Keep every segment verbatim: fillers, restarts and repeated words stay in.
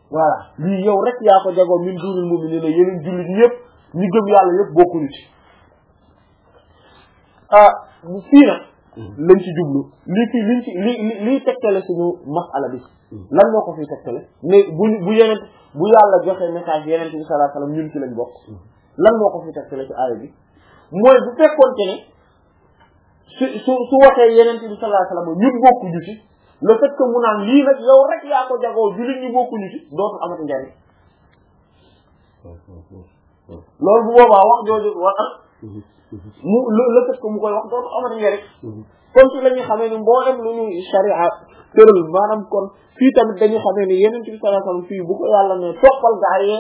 voilà lii yow rek yaa ko jagoo min dunil mu'minina yeneen jullit ñëpp ñu gëm yàlla yëpp bokkuñu ci ah fii nag lañ ci jublu lii fii liñ ci li lii tegtale suñu masala bi lan moo ko fiy tegtale mais bu bu yeneen bu yàlla joxe message yeneen bi sallallahu alayhi wasallam ñun ci lañ bokk lan moo ko fiy tegtale ci aaya bi mooy bu fekkoonte ne su su su waxee yeneen bi sallallahu alayhi wasallam ñun bokkuñu ci le fait que mu naan lii nag yow rek yaa ko jagoo jullit ñi bokkuñu ci dootul amati njariñ loolu bu boobaa wax jooju wax mu le fait que mu koy wax dootul amati njariñ kon ci la ñuy xamee ni mboolem lu ñuy sharia tëral maanaam kon fii tamit dañuy xamee ni yeneen bi sallallahu alayhi wasallam fii bu ko yàlla ne toppal gaa yee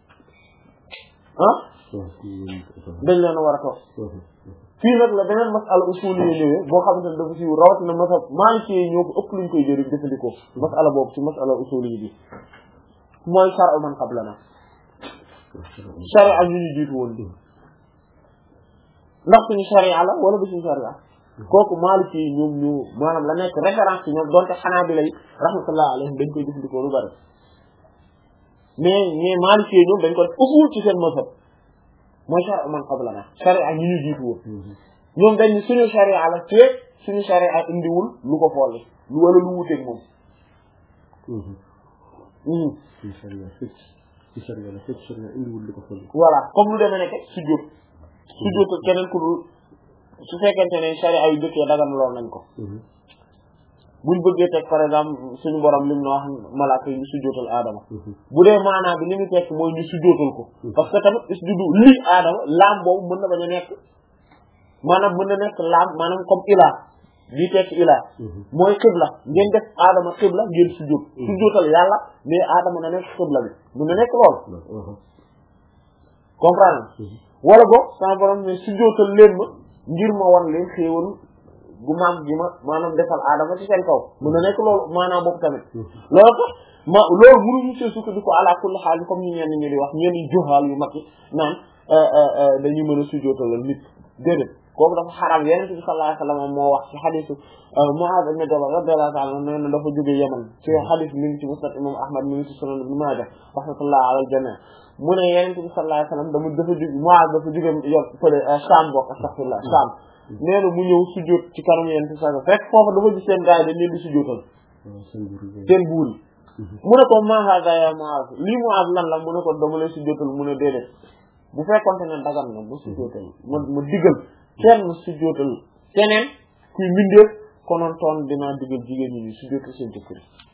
ah dañ leen a war a topp fii nag la beneen masala usuli yi ñëwee boo xamante ne dafa siiw rawatina masal Maliki yi ñoo ko ëpp luñ koy jëriñ jëfandikoo masala boobu ci masala usuli yi bi mooy shar'u man qablana sharia ñu ñu jiitu woon bi ndax suñu sharia la wala du suñu sharia kooku Maliki yi ñoom ñu maanaam la nekk référence ci ñoom donte xanaa bi lay rahmatullah alayhim dañ koy jëfandikoo lu bari mais mais Maliki yi ñoom dañ ko def usul ci seen masal mooy sharia man qablana sharia ñu ñu jiitu woon ñoom dañ ni suñu sharia la te suñu sharia indiwul lu ko folli lu wala lu wuteeg moom suñu sharia fekk ci sharia la fekk sharia indiwul lu ko folli voilà comme lu demee nekk sujjóot sujjóot keneen ku dul su fekkente ne sharia yu dëkkee dagan lool nañ ko buñ bëggee teg par exemple suñu borom lim na wax malaaka yi ñu sujjóotal aadama bu dee maanaam bi li mu tekk mooy ñu sujjóotal ko parce que tamit isjudu lii aadama laam boobu mën na bañ a nekk maanaam mën na nekk laam maanaam comme ilaa bii tekk ilaa mooy xibla ngeen def aadama xibla ngeen sujjóot sujjóotal yàlla mais aadama na nekk xibla bi mën na nekk lool comprendre wala boog sama borom ne sujjóotal leen ma ngir ma wan leen xéewal gu maam gi ma maanaam defal aadama ci seen kaw mën na nekk loolu maanaam boobu tamit loolu tax ma loolu mënuñu see sukkandiku ala kulli xaal comme ñu ñenn ñi di wax ñenn joxaal yu mag yi naan dañuy mën a sujjóotalal nit déedéet kooku dafa xaraam Yonent bi sallallahu alayhi wasallam moo wax ci xadiisu Muaaz ibn Jabal radiyallahu ta'ala anhu nee na dafa jóge Yaman ci xadiis mi ngi ci Musnad imam Ahmad mi ngi ci Sunan Ibn Maaja rahmatullah ala al-jamii mu ne Yonent bi sallallahu alayhi wasallam dama dafa jóge Muaaz dafa jóge yo fële Sham bokk astaghfirullah Sham nee na mu ñëw sujjóot ci kanam Yonent bi sallallahu alayhi wasallam fekk foofu dafa gis seen gaay dañ leen di sujjóotal seen buur yi mu ne ko ma hada ya Muaaz lii Muaaz lan la mu ne ko dama lay sujjóotal mu ne déedéet bu fekkonte ne dagan na bu sujjóotal ma ma digal kenn sujjóotal keneen kuy mbindeef konoon toon dinaa digal jigéen ñi ñu sujjóotal seen jëkkër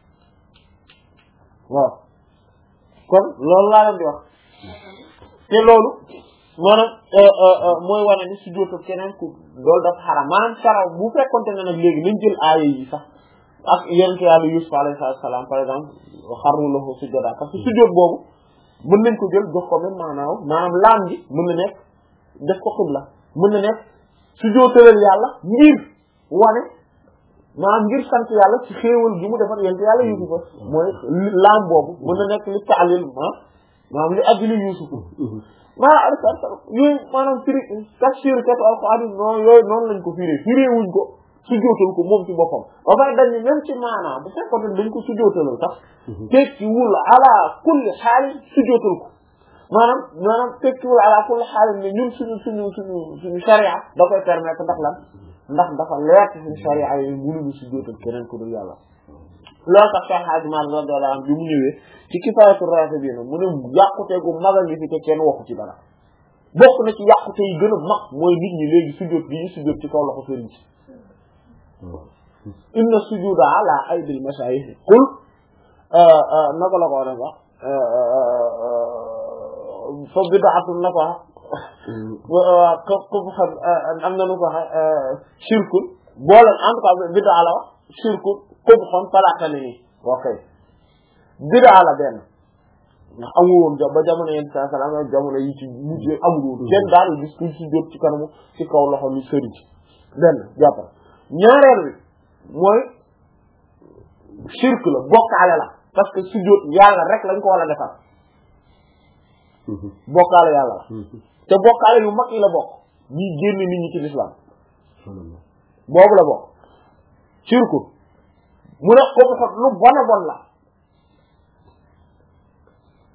waaw kon loolu laa leen di wax te loolu maanaam mooy wane ni sujjóotal keneen ku loolu dafa xaram maanaam saraw bu fekkonte ne nag léegi nañ jël aaya yi sax ak yonent Yàlla Yuusuf alayhi salaam par exemple xarru lahu sujjada parce que sujjóot boobu mën nañ ko jël jox ko même maanaam maanaam laam gi mën na nekk def ko xibla mën na nekk sujjóotalal yàlla ngir wane maanaam ngir sant yàlla ci xéewal gi mu defal yonent Yàlla Yuusuf mooy laam boobu mën na nekk li taalil ma maanaam li ajli Yuusuf maa al yooyu maanaam firi tafsir kat alquran non yooyu noonu lañ ko firee firee wuñ ko sujjóotal ko moom ci boppam ba pare dañ ne même ci maanaam bu fekkoon dañ ko sujjóotalal sax tekkiwul ala kulli xaal sujjóotal ko maanaam maanaam tekkiwul ala kulli xaal ne ñun suñu suñu suñu suñu sharia da koy permettre ndax lan ndax dafa leer ci suñu sharia yi mënuñu sujjóotal keneen ku dul yàlla loolu tax Cheikh Hadji Malick radiyallahu anhu bi mu ñëwee ci Kifaayatu Raaxibiin mu ne yàqute gu mag a ngi fi te kenn waxu ci dara bokk na ci yàqute yi gën a mag mooy nit ñi léegi sujjóot bi ñu sujjóot ci kaw loxo sëriñ si inna sujuda ala aydil masayikh qul naka la ko war a wax fa bid'atun na ko wax am na nu ko wax shirkun boole en tout cas bid'a la wax shirkun qubhun falaatane nii ok bid'a la benn ndax amul woon ba jamono yenn saa salaam jamono yi ci mujj amul woon kenn daal gis kuñ si jot ci kanamu ci kaw loxo lu sëriñ benn jàppal ñaareel bi mooy shirk la bokkaale la parce que sujjóot yàlla rek lañ ko war a defal bokkaale yàlla la te bokkaale yu mag yi la bokk ñi génn nit ñi ci l'islam boobu la bokk shirku mu ne ko ko lu bon a bon la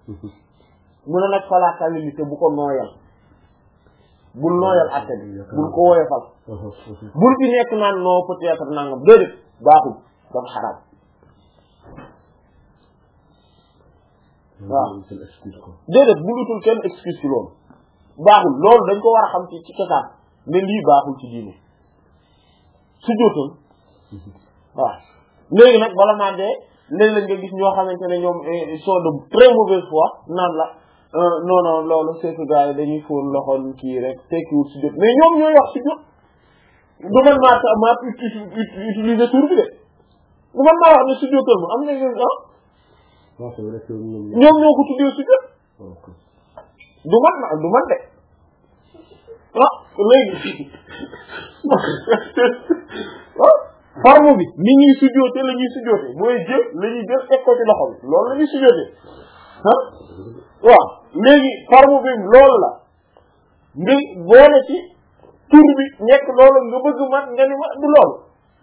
mu ne nag falaa talilité bu ko nooyal bul nooyal atte bi bul ko woyofal bul fi nekk naan non peut-être nangam déedéet baaxul dafa xaraam waaw déedéet bul utul kenn excuse ci loolu baaxul loolu dañ ko war a xam ci ci cosaan ne lii baaxul ci diine su jootal waaw léegi nag bala maa dee léeg-léeg nga gis ñoo xamante ne ñoom sont de très mauvaise foi naan la non non loolu c'est que gars yi dañuy fóon loxol kii rek tekkiwul si jot mais ñoom ñooy wax si jot du man maa maa utiliser tur bi de du man maa wax ne si jotal ma am na ñoom ah ñoom ñoo ko tuddee si jot du man na du man de ah léegi ah forme bi ni ñuy sujjóote la ñuy sujjóote mooy jël la ñuy jël teg ko ci loxo bi loolu la ñuy sujjóote ah waaw léegi forme bi loolu la nga boole ci tur bi nekk loolu nga bëgg man nga ni ma du loolu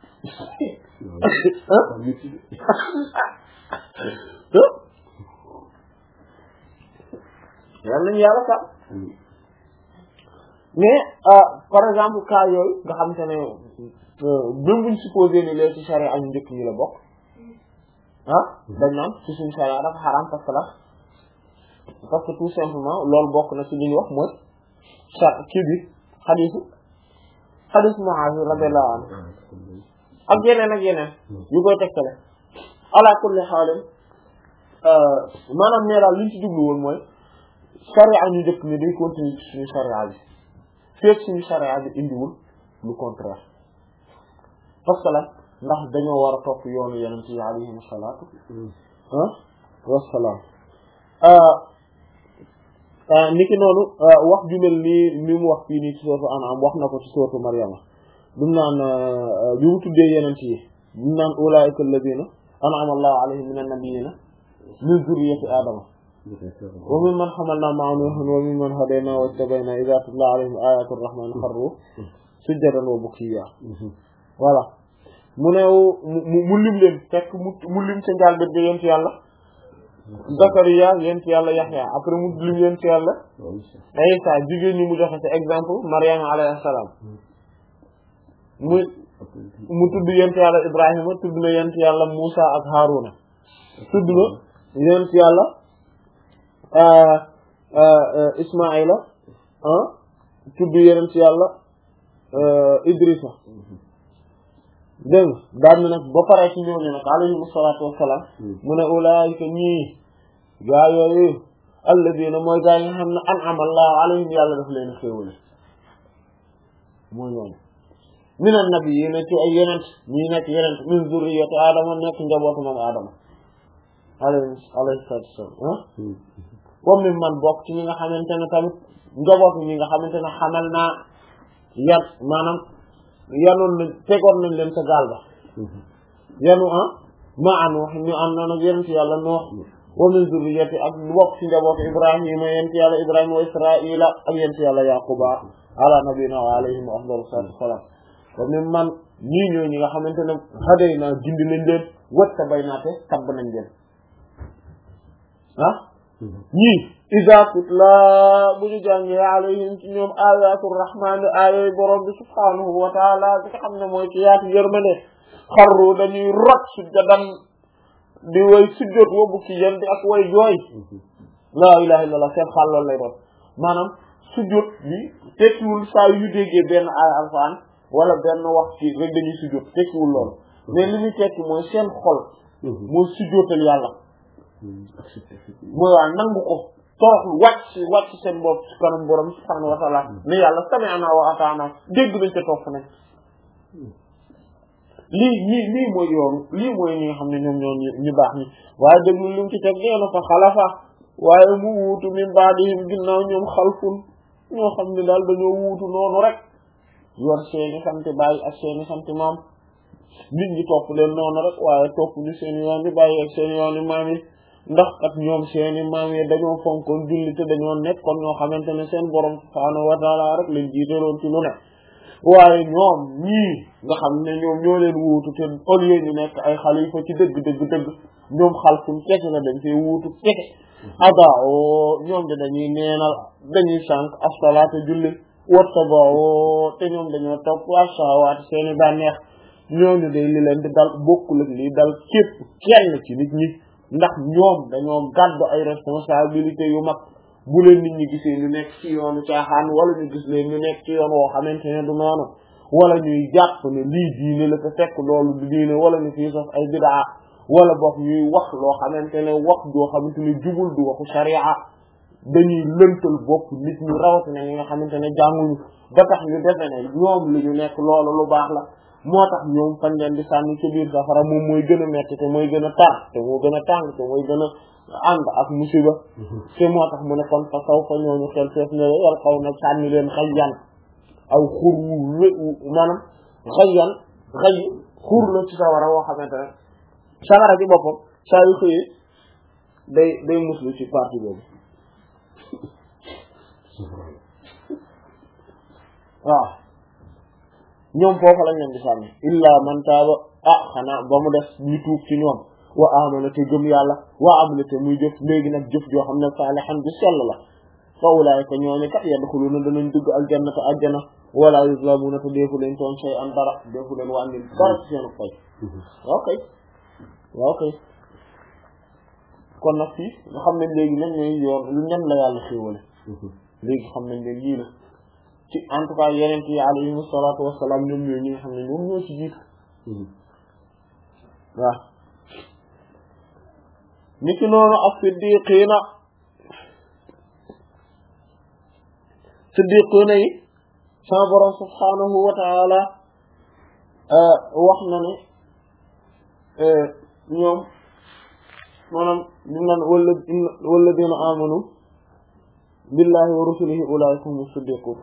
yal nañu yàlla sax mais par exemple cas yooyu nga xam te ne même buñ supposé ni lee ci charia ñu njëkk ñi la bokk ah dañ naan ci suñu charia dafa xaraam parce que la parce que tout simplement loolu bokk na ci li ñu wax mooy sa kii bi xadiisu xadiisu Muaaz radiyallahu anhu ak yeneen ak yeneen yu koy tegtale ala kulli xaalin maanaam nee daal liñ ci jublu woon mooy charia ñu njëkk ñi day continuer ci suñu charia bi fekk suñu charia bi indiwul lu contraire parce que la ndax dañoo war a topp yoonu yeneen ci alayhim salaatu wassalaam niki noonu wax ju mel nii li mu wax fii nii ci sourate An'am wax na ko ci sourate Maryama dum naan bi mu tuddee yeneen yi dum naan ulaa'ika alladhiina an'ama Allahu alayhim mina nabiyyiina min zurriyyati aadama wa mimman hamalnaa ma'a Nuuhin wa mimman hadaynaa wajtabaynaa idhaa tutlaa alayhim aayaatu rahmaani kharruu sujjadan wa bukiyyaa voilà mu ne mu lim leen fekk mu lim ca njaal bét yent yàlla Zakariya yent yàlla Yaxya après mu lim yent yàlla Isa jigéen ñi mu joxe ci exemple Maryam alayhi salaam mu mu tudd yent yàlla Ibrahima tudd na yent yàlla Musa ak Haruna tudd na yent yàlla Ismaila tudd yent yàlla Idrisa dégg nga daan na nag ba pare ci ñooñu nag alayhimu salaatu wassalaam mu ne ulaayika ñii gaa yooyu alladina mooy gaa yi nga xam ne an'ama Allahu alayhim yàlla daf leen xéewale mooy ñooñu minan nabiyyiina ci ay yeneen ñii nekk yeneen min zurriyyati Aadama nekk njabootu moom Aadama alayhi alayhi salaatu wassalaam comme mi man bokk ci ñi nga xamante ne tamit njabootu ñi nga xamante ne xamal naa yan maanaam yanoon nañ tegoon nañ leen sa gaal ba yanu ah ma an wax ñu am na nag yonent yàlla Nuux wa min zurriyyati ak bokk ci njabootu Ibrahima yonent yàlla Ibrahima wa Israa'ila ak yonent yàlla Yaquba ala nabiyina wa alayhim afdalu salaatu wassalaam wa min man ñii ñooy ñi nga xamante ne hadaynaa gindi nañ leen wattabaynaa te tabb nañ leen ah ñii iza tutla bu ñu jàngee alayhim ci ñoom ayatul rahmaan aayay borom bi subhaanahu wa taala bi nga xam ne mooy ci yaatu yërmande xarru dañuy rot sujjadan di way sujjóot wa bukki yan di ak way jooy laa ilaha illallah seen xaal loolu lay doon maanaam sujjóot bi tekkiwul saa yu déggee benn aaya alxuraan wala benn wax ci rek dañuy sujjóot tekkiwul loolu mais li ñu tekki mooy seen xol mooy sujjóotal yàlla mooy waa nangu ko toroxlu wàcc wàcc seen bopp ci kanam borom subhaanahu wa ta'ala ne yàlla sami'na wa ata'na dégg nañ te topp nañ lii lii lii mooy yoonu lii mooy ñi nga xam ne ñoom ñoo ñu baax ñi waaye déglu li mu ci teg nee na fa xalafa waaye mu wuutu min ba'dihim ginnaaw ñoom xalfun ñoo xam ne daal dañoo wuutu noonu rek yor seeni santi bàyyi ak seeni santi maam nit ñi topp leen noonu rek waaye topp ñu seeni yoon yi bàyyi ak seeni yoon yi maam yi ndax kat ñoom seeni maam yi dañoo fonkoon julli te dañoo nekk kon ñoo xamante ne seen borom subhaanahu wa ta'ala rek lañ jiitaloon ci lu ne waaye ñoom ñii nga xam ne ñoom ñoo leen wuutu te au lieu ñu nekk ay xalifa ci dëgg dëgg dëgg ñoom xalfun kese la dañ fee wuutu kese adaa'oo ñoom de dañuy neenal dañuy sànq as-salaata julli wattaba'oo te ñoom dañoo topp ash-shahawaat seeni bànneex ñooñu day li leen di dal bokkul ak li dal képp kenn ci nit ñi ndax ñoom dañoo gàddu ay responsabilité yu mag bu leen nit ñi gisee ñu nekk ci yoonu caaxaan wala ñu gis leen ñu nekk ci yoon woo xamante ne du noonu wala ñuy jàpp ne lii diine la te fekk loolu du diine wala ñu fii sax ay bidaa wala boog ñuy wax loo xamante ne wax doo xamante ne jubul du waxu sharia dañuy lëntal bopp nit ñi rawatina ñi nga xamante ne jànguñu ba tax ñu defe ne ñoom li ñu nekk loolu lu baax la moo tax ñoom fañ leen di sànni ci biir safara moom mooy gën a metti te mooy gën a tar te moo gën a tàng te mooy gën a ànd ak musiba te moo tax mu ne kon fa saw fa ñooñu xel feef ne yal xaw na sànni leen xayyan aw xur wu maanaam xayyan xay xur la ci sawara woo xamante ne sawara ci boppam saa yu xëyee day day muslu ci partie boobu waaw ñoom foofu lañ leen di sànni illa man taaba ah xanaa ba mu def ñu tuub ci ñoom wa amana te gëm yàlla wa amila te muy jëf léegi nag jëf joo xam ne saalihan bi sell la fa ulaa'ika ñooñu kat yadxuluuna danañ dugg aljannata aljana wala yuzlamuuna te deefu leen toon shay an dara deefu leen wàññil dara ci seenu fay waaw kay waaw kay kon nag fii nga xam ne léegi nag ñooy yoon lu ñan la yàlla xéewale léegi xam nañ leen yii la ci en tout cas yeneen yi alayhimu salaatu wassalaam ñoom ñooy ñi nga xam ne ñoom ñoo ci jiitu waaw ni ki noonu ak siddiqiina siddiqiina yi sama borom subhaanahu wa taala wax na ne ñoom maanaam ñu naan wala walladina amanu billahi wa rusulihi ulaa'ika humu siddiquun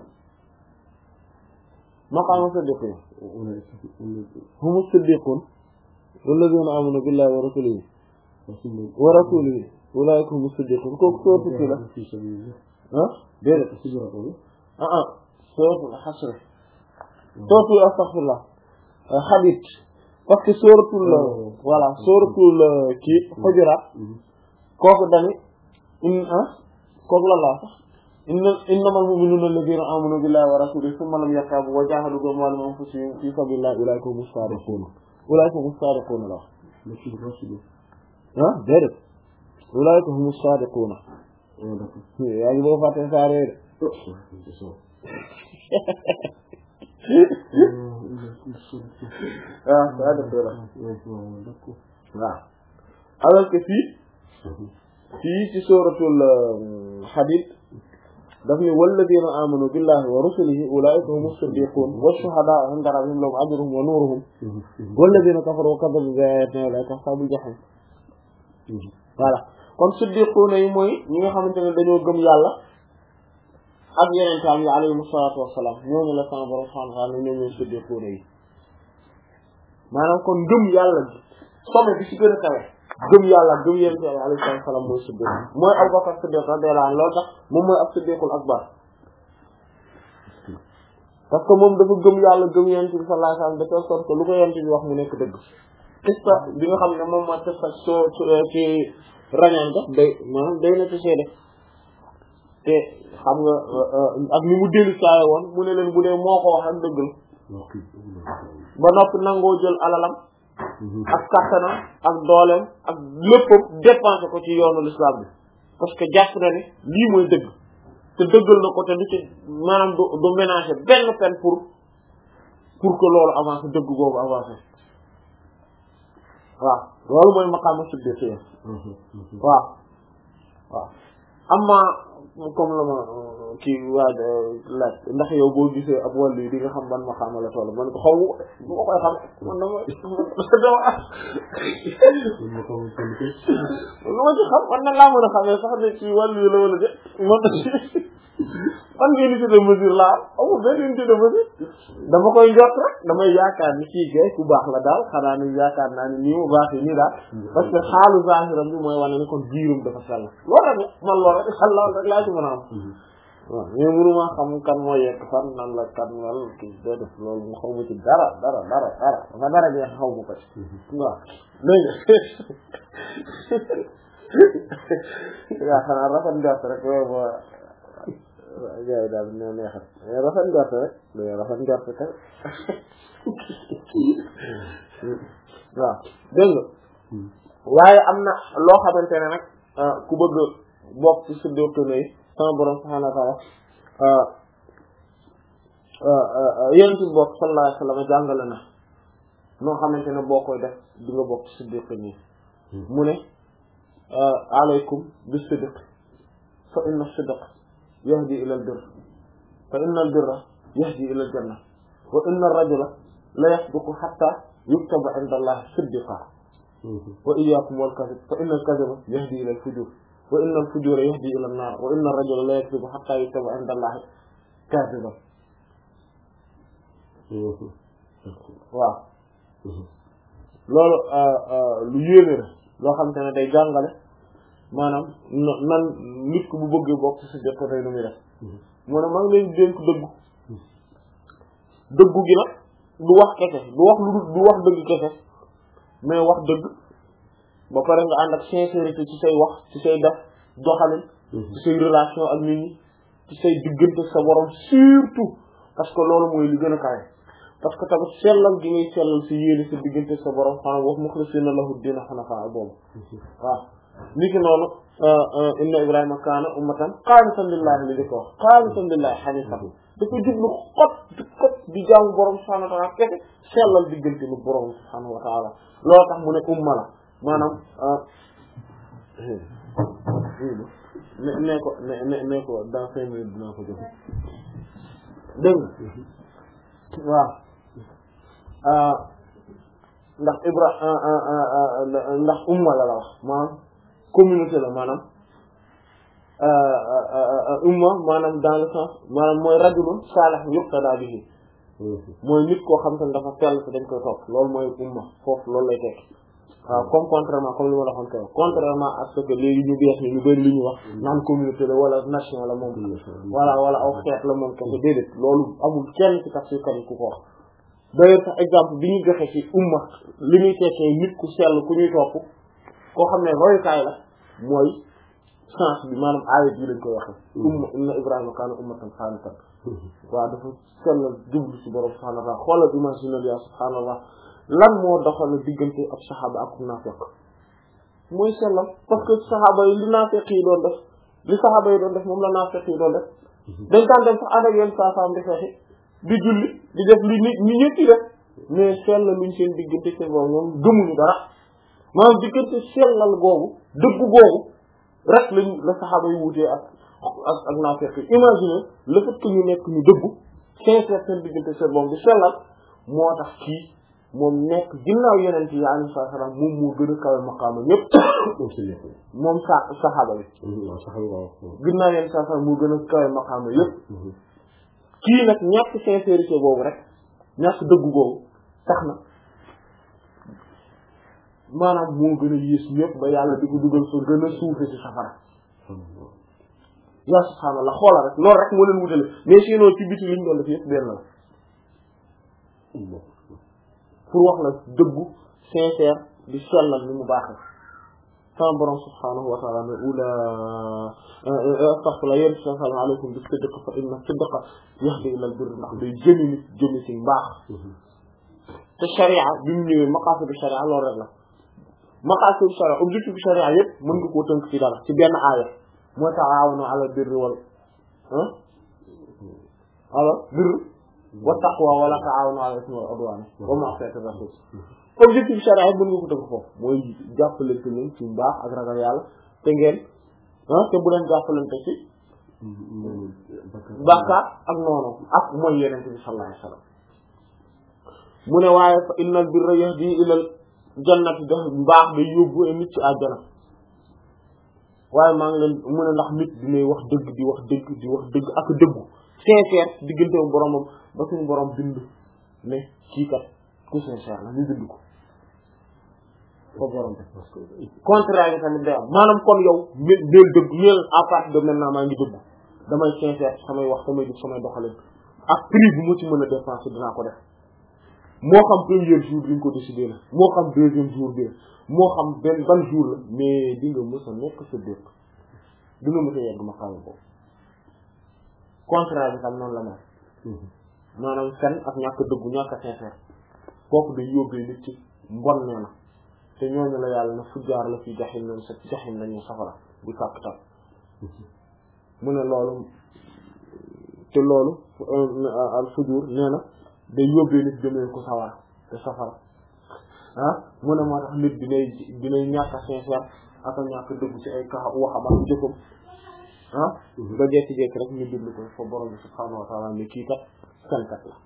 maqaamu siddiqiin humu siddiquun walladina amanu billahi wa rusulihi wa rasulihi ulaa'ika humu siddiquun kooku sootu ci la ah déedéet ah ah sootu Hashr sootu astaghfirullah Hadid parce que sooratul voilà sooratul kii Hujurat kooku dani in ah kooku la laa sax inna innamal mu'minuuna alladhiina aamanu billahi wa rasulihi thumma lam yartaabuu wa jaahaduu bi amwaalihim wa anfusihim fii sabiilillahi ulaa'ika humu saadiquun ulaa'ika humu saadiquun la wax ah déedéet ulaa'ika humu saadiquun yaa ngi boo fàtte saa réer ah ça dëgg la waaw alors que fii fii ci suratul Hadid daf ni walladina amanu billahi wa rusulihi ulaika humu siddiqun wa shuhadaa'u 'inda rabbihim lahum ajruhum wa nuruhum walladina kafaru wa kadzabu bi ayatina ulaika ashabul jahim voilà kon siddiquna yi mooy ñi nga xamante ne dañoo gëm yàlla ak yeneen taam yi alayhimu salaatu wassalaam ñooñu la sama borom subhaanahu wa ta'aala ñoo ñooy siddiquuna yi maanaam kon gëm yàlla bi sommet bi ci gën a kawe gëm yàlla gëm yeneen taam yi alayhi salaam mooy siddiq mooy Abubakar Siddiq radiyallahu anhu loolu tax moom mooy ab siddiqul akbar parce que moom dafa gëm yàlla gëm yeneen bi sallallahu alayhi wasallam de telle sorte que lu ko yeneen bi wax mu nekk dëgg qissa bi nga xam ne moom mooy qissa soo ci rañaan ga day maanaam day na ci seede te xam nga ak ni mu dellu saaye woon mu ne leen bu dee moo ko wax ak dëgg la ba noppi nangoo jël alalam ak kattanam ak dooleem ak léppam dépensé ko ci yoonu l'islam bi parce que jàpp na ne lii mooy dëgg te dëggal na ko te du ci maanaam du du ménager benn peine pour pour que loolu avancé dëgg boobu avancé waaw loolu mooy maqaama siddiq waaw waaw amma comme la ma kii waaj laaj ndax yow boo gisee ab wàllu yi di nga xam ban maqaama la toll man ko xaw ma bu ma koy xam man dama dama lu ma ci xam man na laa mën a xamee sax ne ci wàllu yi la wala de man man ngeen unité de mesure laa amul benn unité de mesure dama koy jot rek damay yaakaar ni kii gay ku baax la daal xanaa ni yaakaar naa ni nii mu baaxee nii daal parce que xaalu zahiram bi mooy wane ne kon jiirum dafa sell loolu rek man loolu rek xel loolu rek laa ci mën a am waaw mais mënuma xam kan moo yegg fan nan la kan wal kii doo def loolu mu xaw ma ci dara dara dara dara dafa dara jeex xaw ma ko ci waaw léegi yaa xanaa rafet njort rek loolu moo jaay daal ne neexat mais rafet njort rek mais rafet njort rek waaw dégg nga waaye am na loo xamante ne nag ku bëgg bokk ci siddiqina yi sama borom subhanahu wa ta'ala yonent bi bokk sallallahu alayhi wa sallam jàngale na noo xamante ne boo koy def di nga bokk ci siddiqina yi mu ne alaykum bis sidq fa inna sidq yahdi ila al birr fa inna al birra yahdi ila al janna wa inna ar rajula la yasduqu hatta yuktaba inda Allah siddiqa wa iyyakum wal kadhib fa inna al kadhiba yahdi ila al fujur wa inna al fujura yahdi ila an nar wa inna ar rajula la yakdhibu hatta yuktaba inda Allah kadhiban waaw loolu lu yéeme la loo xam te ne day jàngale maanaam nan nit ku bu bëggee bokk ci sa jot tey nu muy def mu ne maa ngi leen dénk dëggu dëggu gi nag du wax kese du wax lu du wax dëgg kese mais wax dëgg ba pare nga ànd ak sincérité ci say wax ci say def doxalin ci say relation ak nit ñi ci say diggante sa borom surtout parce que loolu mooy li gën a kawe parce que tamit sellal gi ngay sellal si yéene sa diggante sa borom xanaa wax mukhlisina lahu diina hunafa boobu waaw ni ki noonu inna ibrahima kaana ummatan qaanitan lillahi li di ko wax qaanitan lillahi hanifan dafa jublu xot di xot di jaamu borom subhanahu wa ta'ala kese sellal diggante lu borom subhanahu wa ta'ala loolu tax mu ne umma la maanaam ne ne ko ne ne ne ko dans cinq minutes dinaa ko joxe dégg nga waaw ndax ibra ndax umma la la wax maanaam communauté la maanaam umma maanaam dans le sens maanaam mooy rajulun salih yuqtada bihi mooy nit koo xam te ne dafa sell te dañ koy topp loolu mooy umma foofu loolu lay tekk waaw comme contrairement comme li ma la waxoon ko contrairement à ce que léegi ñu bees ni ñu bëri li ñu wax naan communauté la wala nation la moom wala wala aw xeet la moom kese déedéet loolu amul kenn ci tax si kan ku ko wax d'ailleurs sax exemple bi ñu joxe ci umma li muy tekkee nit ku sell ku ñuy topp koo xam ne royukaay la mooy sens bi maanaam aayat yi lañ koy waxe umma inna ibrahima kaana ummatan qaanitan waaw dafa sell jublu ci borom subhaanahu wa ta'aala xoolal imagine ya subhaanallah lan moo doxal diggante ab saxaaba ak naafiq mooy sellal parce que saxaaba yi li naafiq yi doon def li saxaaba yi doon def moom la naafiq yi doon def dañ daan dem sax ànd ak yéen saa saa di fexe di julli di def li nit ñi ñëpp di def mais sellal luñ seen diggante seen boobu moom gëmuñu dara maanaam diggante sellal googu dëggu googu rek lañ la saxaaba yi wutee ak ak ak naafiq yi imagine le fait que ñu nekk ñu dëggu sincère seen diggante seen boobu di sellal moo tax kii moom nekk ginnaaw yeneen yi alayhi salaam moom moo gën a kawe maqaama ñëpp moom sa saxaaba bi ginnaaw yeneen salaam moo gën a kawe maqaama yëpp kii nag ñàkk sincérité boobu rek ñàkk dëggu boobu tax na maanaam moo gën a yées ñëpp ba yàlla di ko dugal fa gën a suufe ci safara yaa subhaanallah xoola rek loolu rek moo leen wutale mais sinon ci biti liñ doon def yëpp benn la pour wax la dëggu sincère di sellal ni mu baaxee sama borom subhaanahu wa ta'ala ne ula astaghfirullah yéen sallallahu alaykum bi sidq fa inna sidqa yahdi ila al-birr ndax day jëmi nit jëmi ci mbaax te sharia bi mu ñëwee maqaasidu sharia loolu rek la maqaasidu sharia objectif sharia yëpp mën nga koo tënk ci dara ci benn aaya mooy ta'aawanu ala al-birri wal ala birr wa taqwa wala ta'awunu 'ala al-ithmi wal 'udwan wa ma'siyati rasul objectif charia mën nga ko tënk foofu mooy jàppalante leen ci mbaax ak ragal yàlla te ngeen ah te bu leen jàppalante ci bàkkaar ak noonu ak mooy yenente bi sallallahu alayhi wasallam mu ne waaye fa innal birra yahdi ilal jannati def mbaax day yóbbu nit ci àjjana waaye maa ngi leen mu ne ndax nit dinay wax dëgg di wax dëgg di wax dëgg ak dëggu sincère diggante boromam ba suñu borom bind ne kii kat ku sincère la ñu bind ko foofu borom bi contraire yi tamit day am maanaam kon yow mel dëgg mel à partir de maintenant maa ngi dëgg damay sincère samay wax samay def samay doxalin ak prix bu mu ci mën a dépenser dinaa ko def moo xam premier jour bi ñu ko décidé la moo xam deuxième jour bi moo xam benn ban jour la mais di nga mës a nekk sa dëkk di nga mës a yegg ma xamal ko contraire bi tam noonu la mel maanaam fen ak ñàkk dëggu ñàkk sincère kooku day yóbbee nit ci mbon nee na te ñooñu la yàlla na fujjaar la fi jaxim noonu sa jaxim lañu safara bu sàkk tam mu ne loolu te loolu al fujur nee na day yóbbee nit jëmee ko sawara te safara ah mu ne moo tax nit dinay dinay ñàkk a sincère ak a ñàkk dëggu ci ay kaxa waxam ak jëfam ah ba jekki-jekki rek ñu déglu ko fa borom bi subhaanahu wa taala ne kii kat fenkat la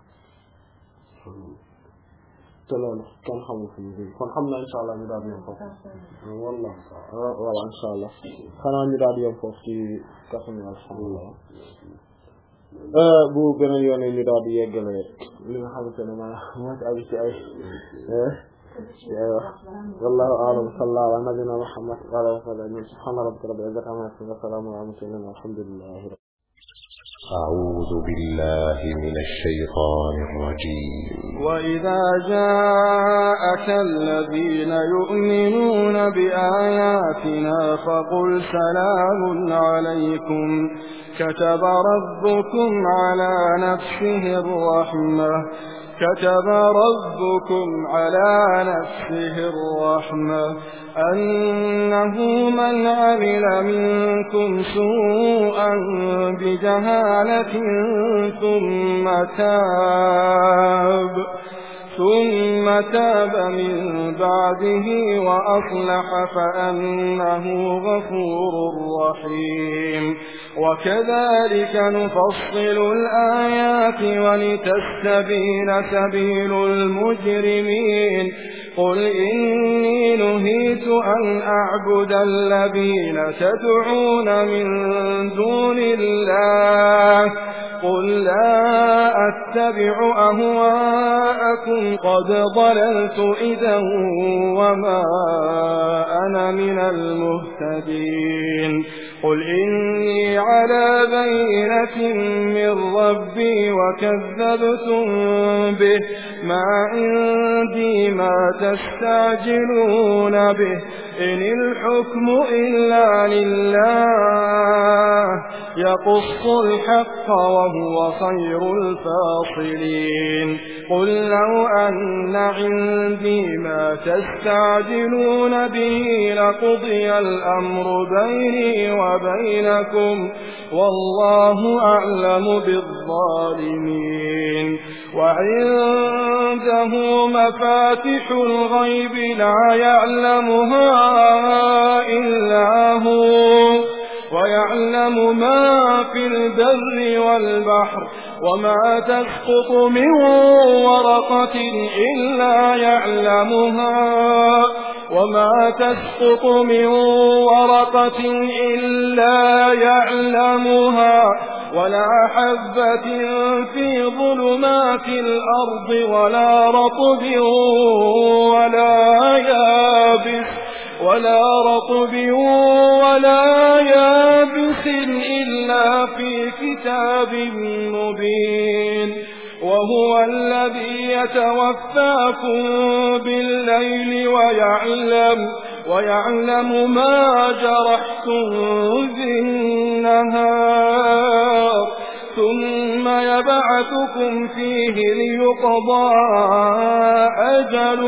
te loolu kenn xamul fu ñu jóge kon xam naa insha allah ñu daal di yem foofu wallah voilà insha allah xanaa ñu daal di yem foofu ci kasami alhamdulillah bu beneen yoon ñu daal di yeggale li nga xamante ne maanaam moo ci aju ci ay ci ay wax wallahu a'lam sallallahu ala nabina muhammad wa ala alihi subhana rabbika rabbil izzati amma yasifun wa salamun ala mursalin walhamdulillahi أعوذ بالله من الشيطان الرجيم وإذا جاءك الذين يؤمنون بآياتنا فقل سلام عليكم كتب ربكم على نفسه الرحمة كتب ربكم على نفسه الرحمة أنه من عمل منكم سوءا بجهالة ثم تاب ثم تاب من بعده وأصلح فأنه غفور رحيم وكذلك نفصل الآيات ولتستبين سبيل المجرمين قل إني نهيت أن أعبد الذين تدعون من دون الله قل لا أتبع أهواءكم قد ضللت إذا وما أنا من المهتدين قل إني على بينة من ربي وكذبتم به ما عندي ما تستعجلون به إن الحكم إلا لله يقص الحق وهو خير الفاصلين قل لو أن عندي ما تستعجلون به لقضي الأمر بيني وبينكم والله أعلم بالظالمين وعنده مفاتح الغيب لا يعلمها إلا هو ويعلم ما في البر والبحر وما تسقط من ورقة إلا يعلمها وما تسقط من ورقة إلا يعلمها ولا حبة في ظلمات الأرض ولا رطب ولا يابس ولا رطب ولا يابس إلا في كتاب مبين وهو الذي يتوفاكم بالليل ويعلم ويعلم ما جرحتم بالنهار ثم يبعثكم فيه ليقضى أجل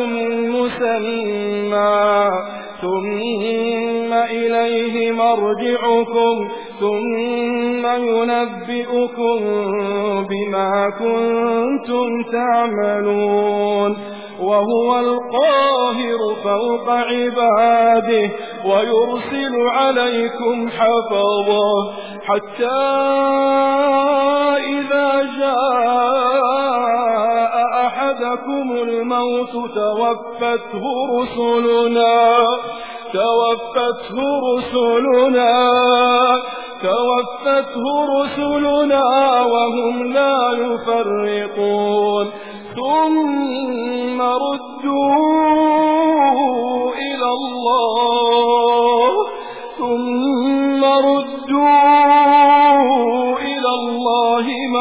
مسمى ثم إليه مرجعكم ثم ينبئكم بما كنتم تعملون وهو القاهر فوق عباده ويرسل عليكم حفظه حتى إذا جاء أحدكم الموت توفته رسلنا توفته رسلنا توفته رسلنا وهم لا يفرقون ثم ردوا إلى الله ثم ردوا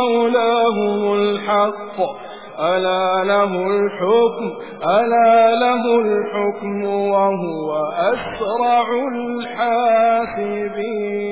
مولاهم الحق ألا له الحكم ألا له الحكم وهو أسرع الحاسبين